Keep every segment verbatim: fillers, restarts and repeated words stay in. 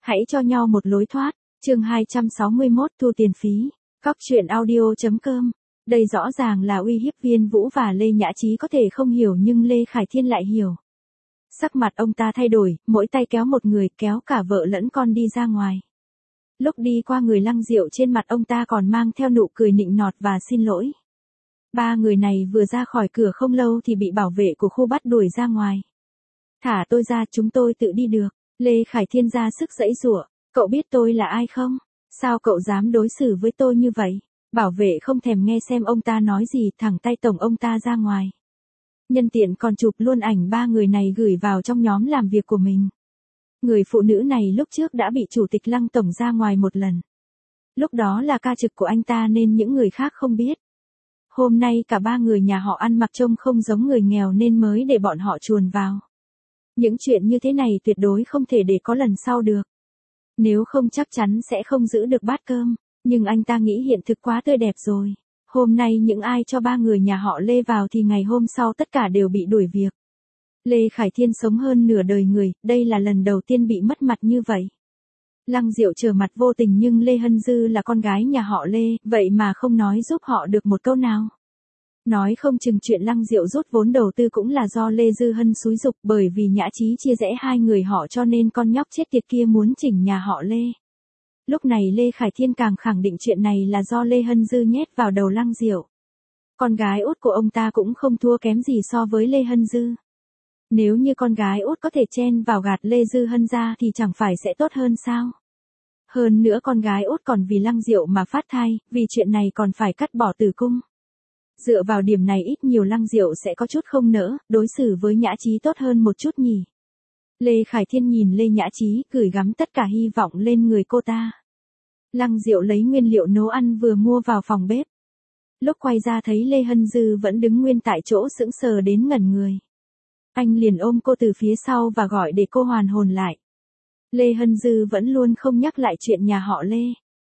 Hãy cho nhau một lối thoát. Chương hai trăm sáu mươi mốt thu tiền phí. Cóc truyện audio.com. Đây rõ ràng là uy hiếp Viên Vũ và Lê Nhã Trí có thể không hiểu nhưng Lê Khải Thiên lại hiểu. Sắc mặt ông ta thay đổi, mỗi tay kéo một người, kéo cả vợ lẫn con đi ra ngoài. Lúc đi qua người Lăng Diệu trên mặt ông ta còn mang theo nụ cười nịnh nọt và xin lỗi. Ba người này vừa ra khỏi cửa không lâu thì bị bảo vệ của khu bắt đuổi ra ngoài. Thả tôi ra, chúng tôi tự đi được. Lê Khải Thiên ra sức giãy giụa. Cậu biết tôi là ai không? Sao cậu dám đối xử với tôi như vậy? Bảo vệ không thèm nghe xem ông ta nói gì, thẳng tay tổng ông ta ra ngoài. Nhân tiện còn chụp luôn ảnh ba người này gửi vào trong nhóm làm việc của mình. Người phụ nữ này lúc trước đã bị chủ tịch Lăng tổng ra ngoài một lần. Lúc đó là ca trực của anh ta nên những người khác không biết. Hôm nay cả ba người nhà họ ăn mặc trông không giống người nghèo nên mới để bọn họ chuồn vào. Những chuyện như thế này tuyệt đối không thể để có lần sau được. Nếu không chắc chắn sẽ không giữ được bát cơm. Nhưng anh ta nghĩ hiện thực quá tươi đẹp rồi. Hôm nay những ai cho ba người nhà họ Lê vào thì ngày hôm sau tất cả đều bị đuổi việc. Lê Khải Thiên sống hơn nửa đời người, đây là lần đầu tiên bị mất mặt như vậy. Lăng Diệu trở mặt vô tình nhưng Lê Hân Dư là con gái nhà họ Lê, vậy mà không nói giúp họ được một câu nào. Nói không chừng chuyện Lăng Diệu rút vốn đầu tư cũng là do Lê Dư Hân xúi giục, bởi vì Nhã Trí chia rẽ hai người họ cho nên con nhóc chết tiệt kia muốn chỉnh nhà họ Lê. Lúc này Lê Khải Thiên càng khẳng định chuyện này là do Lê Hân Dư nhét vào đầu Lăng Diệu. Con gái út của ông ta cũng không thua kém gì so với Lê Hân Dư. Nếu như con gái út có thể chen vào gạt Lê Dư Hân ra thì chẳng phải sẽ tốt hơn sao? Hơn nữa con gái út còn vì Lăng Diệu mà phát thai, vì chuyện này còn phải cắt bỏ tử cung. Dựa vào điểm này ít nhiều Lăng Diệu sẽ có chút không nỡ, đối xử với Nhã Trí tốt hơn một chút nhỉ. Lê Khải Thiên nhìn Lê Nhã Trí, gửi gắm tất cả hy vọng lên người cô ta. Lăng Diệu lấy nguyên liệu nấu ăn vừa mua vào phòng bếp. Lúc quay ra thấy Lê Hân Dư vẫn đứng nguyên tại chỗ sững sờ đến ngẩn người. Anh liền ôm cô từ phía sau và gọi để cô hoàn hồn lại. Lê Hân Dư vẫn luôn không nhắc lại chuyện nhà họ Lê.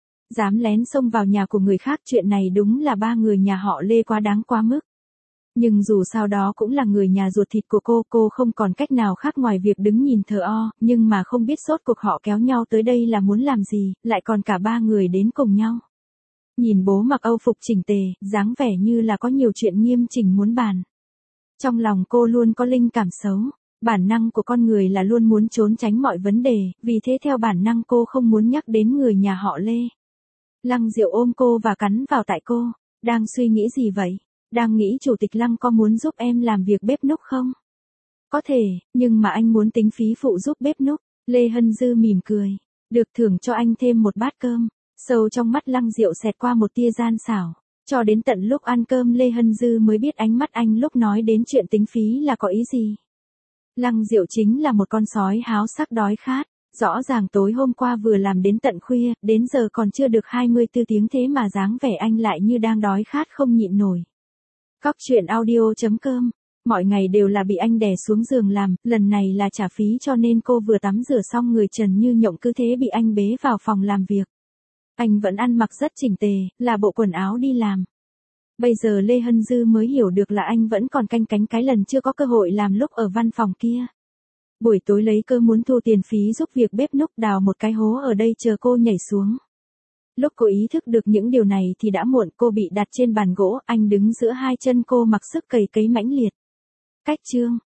Dám lén xông vào nhà của người khác, chuyện này đúng là ba người nhà họ Lê quá đáng quá mức. Nhưng dù sao đó cũng là người nhà ruột thịt của cô, cô không còn cách nào khác ngoài việc đứng nhìn thờ o, nhưng mà không biết sốt cuộc họ kéo nhau tới đây là muốn làm gì, lại còn cả ba người đến cùng nhau. Nhìn bố mặc âu phục chỉnh tề, dáng vẻ như là có nhiều chuyện nghiêm chỉnh muốn bàn. Trong lòng cô luôn có linh cảm xấu, bản năng của con người là luôn muốn trốn tránh mọi vấn đề, vì thế theo bản năng cô không muốn nhắc đến người nhà họ Lê. Lăng Diệu ôm cô và cắn vào tại cô, đang suy nghĩ gì vậy? Đang nghĩ chủ tịch Lăng có muốn giúp em làm việc bếp núc không? Có thể, nhưng mà anh muốn tính phí phụ giúp bếp núc. Lê Hân Dư mỉm cười, được thưởng cho anh thêm một bát cơm. Sâu trong mắt Lăng Diệu xẹt qua một tia gian xảo. Cho đến tận lúc ăn cơm Lê Hân Dư mới biết ánh mắt anh lúc nói đến chuyện tính phí là có ý gì. Lăng Diệu chính là một con sói háo sắc đói khát. Rõ ràng tối hôm qua vừa làm đến tận khuya, đến giờ còn chưa được hai mươi tư tiếng thế mà dáng vẻ anh lại như đang đói khát không nhịn nổi. Cóc truyện audio.com. Mọi ngày đều là bị anh đè xuống giường làm, lần này là trả phí cho nên cô vừa tắm rửa xong người trần như nhộng cứ thế bị anh bế vào phòng làm việc. Anh vẫn ăn mặc rất chỉnh tề, là bộ quần áo đi làm. Bây giờ Lê Hân Dư mới hiểu được là anh vẫn còn canh cánh cái lần chưa có cơ hội làm lúc ở văn phòng kia. Buổi tối lấy cơ muốn thu tiền phí giúp việc bếp núc, đào một cái hố ở đây chờ cô nhảy xuống. Lúc cô ý thức được những điều này thì đã muộn, cô bị đặt trên bàn gỗ, anh đứng giữa hai chân cô mặc sức cày cấy mãnh liệt. Cách chương